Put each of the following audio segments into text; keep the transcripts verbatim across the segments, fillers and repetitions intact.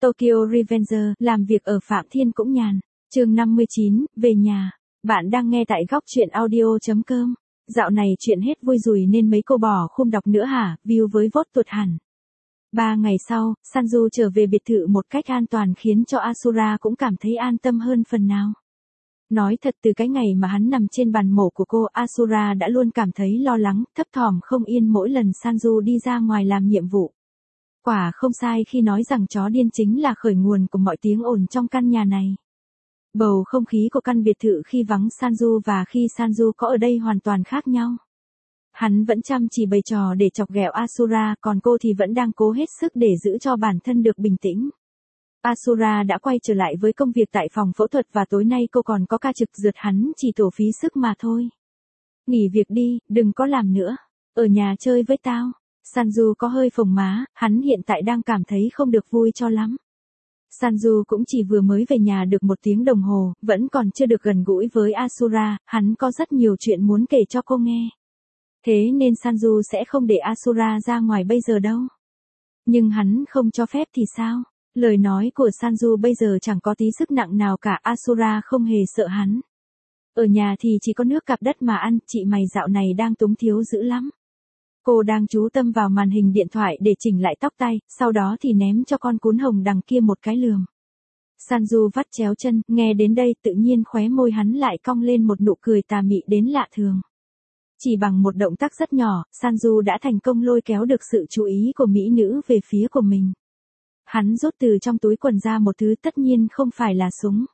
Tokyo Revenger, làm việc ở Phạm Thiên cũng nhàn. Chương năm mươi chín, về nhà. Bạn đang nghe tại góc truyện audio.com. Dạo này chuyện hết vui rùi nên mấy cô bỏ khung đọc nữa hả, view với vote tuột hẳn. Ba ngày sau, Sanju trở về biệt thự một cách an toàn khiến cho Asura cũng cảm thấy an tâm hơn phần nào. Nói thật, từ cái ngày mà hắn nằm trên bàn mổ của cô, Asura đã luôn cảm thấy lo lắng, thấp thỏm không yên mỗi lần Sanju đi ra ngoài làm nhiệm vụ. Quả không sai khi nói rằng chó điên chính là khởi nguồn của mọi tiếng ồn trong căn nhà này. Bầu không khí của căn biệt thự khi vắng Sanju và khi Sanju có ở đây hoàn toàn khác nhau. Hắn vẫn chăm chỉ bày trò để chọc ghẹo Asura, còn cô thì vẫn đang cố hết sức để giữ cho bản thân được bình tĩnh. Asura đã quay trở lại với công việc tại phòng phẫu thuật và tối nay cô còn có ca trực, rượt hắn chỉ tổ phí sức mà thôi. Nghỉ việc đi, đừng có làm nữa. Ở nhà chơi với tao. Sanju có hơi phồng má, hắn hiện tại đang cảm thấy không được vui cho lắm. Sanju cũng chỉ vừa mới về nhà được một tiếng đồng hồ, vẫn còn chưa được gần gũi với Asura, hắn có rất nhiều chuyện muốn kể cho cô nghe. Thế nên Sanju sẽ không để Asura ra ngoài bây giờ đâu. Nhưng hắn không cho phép thì sao? Lời nói của Sanju bây giờ chẳng có tí sức nặng nào cả, Asura không hề sợ hắn. Ở nhà thì chỉ có nước cặp đất mà ăn, chị mày dạo này đang túng thiếu dữ lắm. Cô đang chú tâm vào màn hình điện thoại để chỉnh lại tóc tai, sau đó thì ném cho con cún hồng đằng kia một cái lườm. Sanju vắt chéo chân, nghe đến đây tự nhiên khóe môi hắn lại cong lên một nụ cười tà mị đến lạ thường. Chỉ bằng một động tác rất nhỏ, Sanju đã thành công lôi kéo được sự chú ý của mỹ nữ về phía của mình. Hắn rút từ trong túi quần ra một thứ, tất nhiên không phải là súng.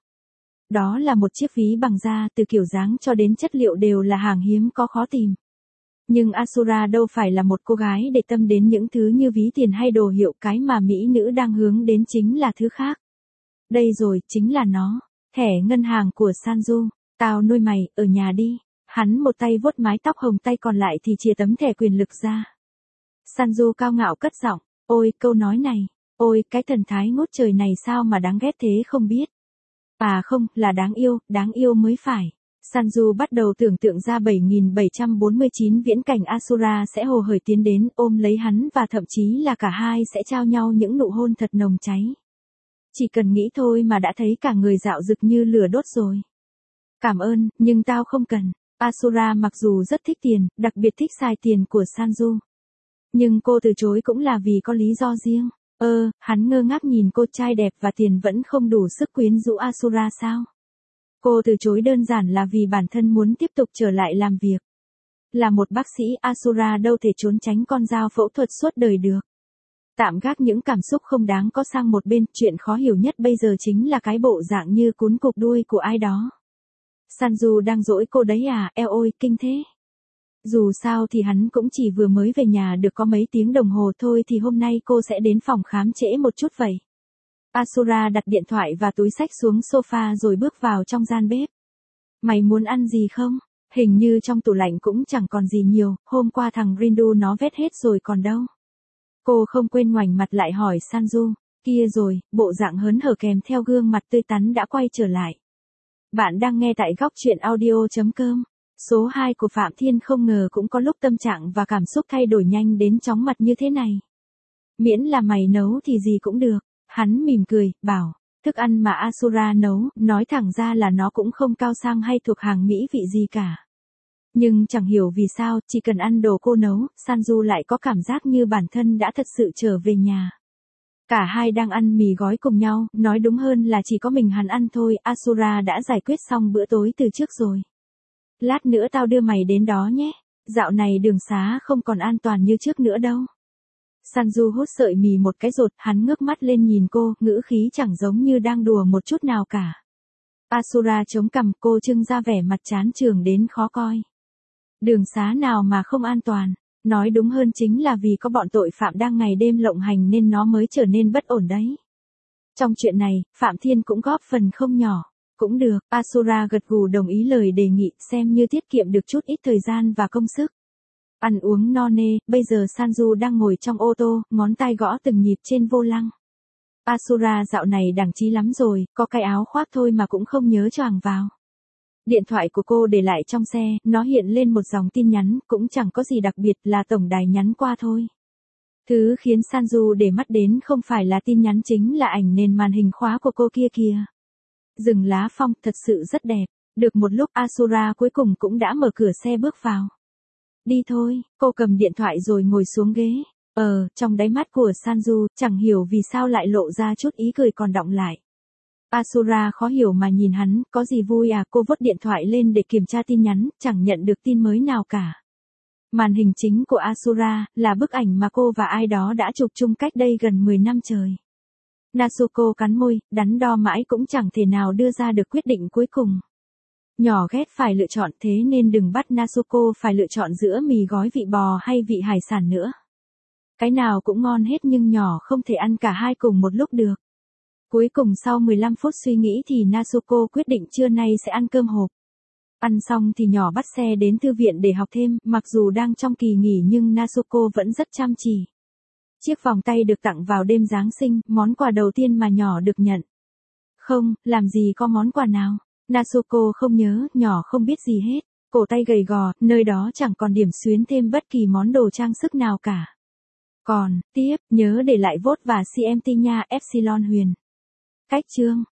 Đó là một chiếc ví bằng da, từ kiểu dáng cho đến chất liệu đều là hàng hiếm có khó tìm. Nhưng Asura đâu phải là một cô gái để tâm đến những thứ như ví tiền hay đồ hiệu, cái mà mỹ nữ đang hướng đến chính là thứ khác. Đây rồi, chính là nó. Thẻ ngân hàng của Sanju. Tao nuôi mày, ở nhà đi. Hắn một tay vuốt mái tóc hồng, tay còn lại thì chìa tấm thẻ quyền lực ra. Sanju cao ngạo cất giọng, ôi câu nói này, ôi cái thần thái ngút trời này sao mà đáng ghét thế không biết. À không, là đáng yêu, đáng yêu mới phải. Sanju bắt đầu tưởng tượng ra bảy nghìn bảy trăm bốn mươi chín viễn cảnh Asura sẽ hồ hởi tiến đến, ôm lấy hắn và thậm chí là cả hai sẽ trao nhau những nụ hôn thật nồng cháy. Chỉ cần nghĩ thôi mà đã thấy cả người dạo rực như lửa đốt rồi. Cảm ơn, nhưng tao không cần. Asura mặc dù rất thích tiền, đặc biệt thích xài tiền của Sanju. Nhưng cô từ chối cũng là vì có lý do riêng. Ơ, hắn ngơ ngác nhìn cô, trai đẹp và tiền vẫn không đủ sức quyến rũ Asura sao? Cô từ chối đơn giản là vì bản thân muốn tiếp tục trở lại làm việc. Là một bác sĩ, Asura đâu thể trốn tránh con dao phẫu thuật suốt đời được. Tạm gác những cảm xúc không đáng có sang một bên, chuyện khó hiểu nhất bây giờ chính là cái bộ dạng như cún cục đuôi của ai đó. Sanju đang dỗi cô đấy à, eo ôi, kinh thế. Dù sao thì hắn cũng chỉ vừa mới về nhà được có mấy tiếng đồng hồ thôi, thì hôm nay cô sẽ đến phòng khám trễ một chút vậy. Asura đặt điện thoại và túi xách xuống sofa rồi bước vào trong gian bếp. Mày muốn ăn gì không? Hình như trong tủ lạnh cũng chẳng còn gì nhiều, hôm qua thằng Rindu nó vét hết rồi còn đâu. Cô không quên ngoảnh mặt lại hỏi Sanju, kia rồi, bộ dạng hớn hở kèm theo gương mặt tươi tắn đã quay trở lại. Bạn đang nghe tại góc truyện audio.com. Số hai của Phạm Thiên không ngờ cũng có lúc tâm trạng và cảm xúc thay đổi nhanh đến chóng mặt như thế này. Miễn là mày nấu thì gì cũng được. Hắn mỉm cười, bảo, thức ăn mà Asura nấu, nói thẳng ra là nó cũng không cao sang hay thuộc hàng mỹ vị gì cả. Nhưng chẳng hiểu vì sao, chỉ cần ăn đồ cô nấu, Sanju lại có cảm giác như bản thân đã thật sự trở về nhà. Cả hai đang ăn mì gói cùng nhau, nói đúng hơn là chỉ có mình hắn ăn thôi, Asura đã giải quyết xong bữa tối từ trước rồi. Lát nữa tao đưa mày đến đó nhé, dạo này đường xá không còn an toàn như trước nữa đâu. Sanju hút sợi mì một cái rột, hắn ngước mắt lên nhìn cô, ngữ khí chẳng giống như đang đùa một chút nào cả. Asura chống cằm, cô trưng ra vẻ mặt chán chường đến khó coi. Đường xá nào mà không an toàn, nói đúng hơn chính là vì có bọn tội phạm đang ngày đêm lộng hành nên nó mới trở nên bất ổn đấy. Trong chuyện này, Phạm Thiên cũng góp phần không nhỏ. Cũng được, Asura gật gù đồng ý lời đề nghị, xem như tiết kiệm được chút ít thời gian và công sức. Ăn uống no nê, bây giờ Sanju đang ngồi trong ô tô, ngón tay gõ từng nhịp trên vô lăng. Asura dạo này đẳng trí lắm rồi, có cái áo khoác thôi mà cũng không nhớ choàng vào. Điện thoại của cô để lại trong xe, nó hiện lên một dòng tin nhắn, cũng chẳng có gì đặc biệt, là tổng đài nhắn qua thôi. Thứ khiến Sanju để mắt đến không phải là tin nhắn chính là ảnh nền màn hình khóa của cô kia kìa. Rừng lá phong thật sự rất đẹp. Được một lúc Asura cuối cùng cũng đã mở cửa xe bước vào. Đi thôi, cô cầm điện thoại rồi ngồi xuống ghế. Ờ, trong đáy mắt của Sanju, chẳng hiểu vì sao lại lộ ra chút ý cười còn đọng lại. Asura khó hiểu mà nhìn hắn, có gì vui à, cô vứt điện thoại lên để kiểm tra tin nhắn, chẳng nhận được tin mới nào cả. Màn hình chính của Asura, là bức ảnh mà cô và ai đó đã chụp chung cách đây gần mười năm trời. Nasuko cắn môi, đắn đo mãi cũng chẳng thể nào đưa ra được quyết định cuối cùng. Nhỏ ghét phải lựa chọn thế nên đừng bắt Nasuko phải lựa chọn giữa mì gói vị bò hay vị hải sản nữa. Cái nào cũng ngon hết nhưng nhỏ không thể ăn cả hai cùng một lúc được. Cuối cùng sau mười lăm phút suy nghĩ thì Nasuko quyết định trưa nay sẽ ăn cơm hộp. Ăn xong thì nhỏ bắt xe đến thư viện để học thêm, mặc dù đang trong kỳ nghỉ nhưng Nasuko vẫn rất chăm chỉ. Chiếc vòng tay được tặng vào đêm Giáng sinh, món quà đầu tiên mà nhỏ được nhận. Không, làm gì có món quà nào. Nasuko không nhớ, nhỏ không biết gì hết. Cổ tay gầy gò, nơi đó chẳng còn điểm xuyến thêm bất kỳ món đồ trang sức nào cả. Còn, tiếp, nhớ để lại vote và xê em tê nha Epsilon Huyền. Cách chương.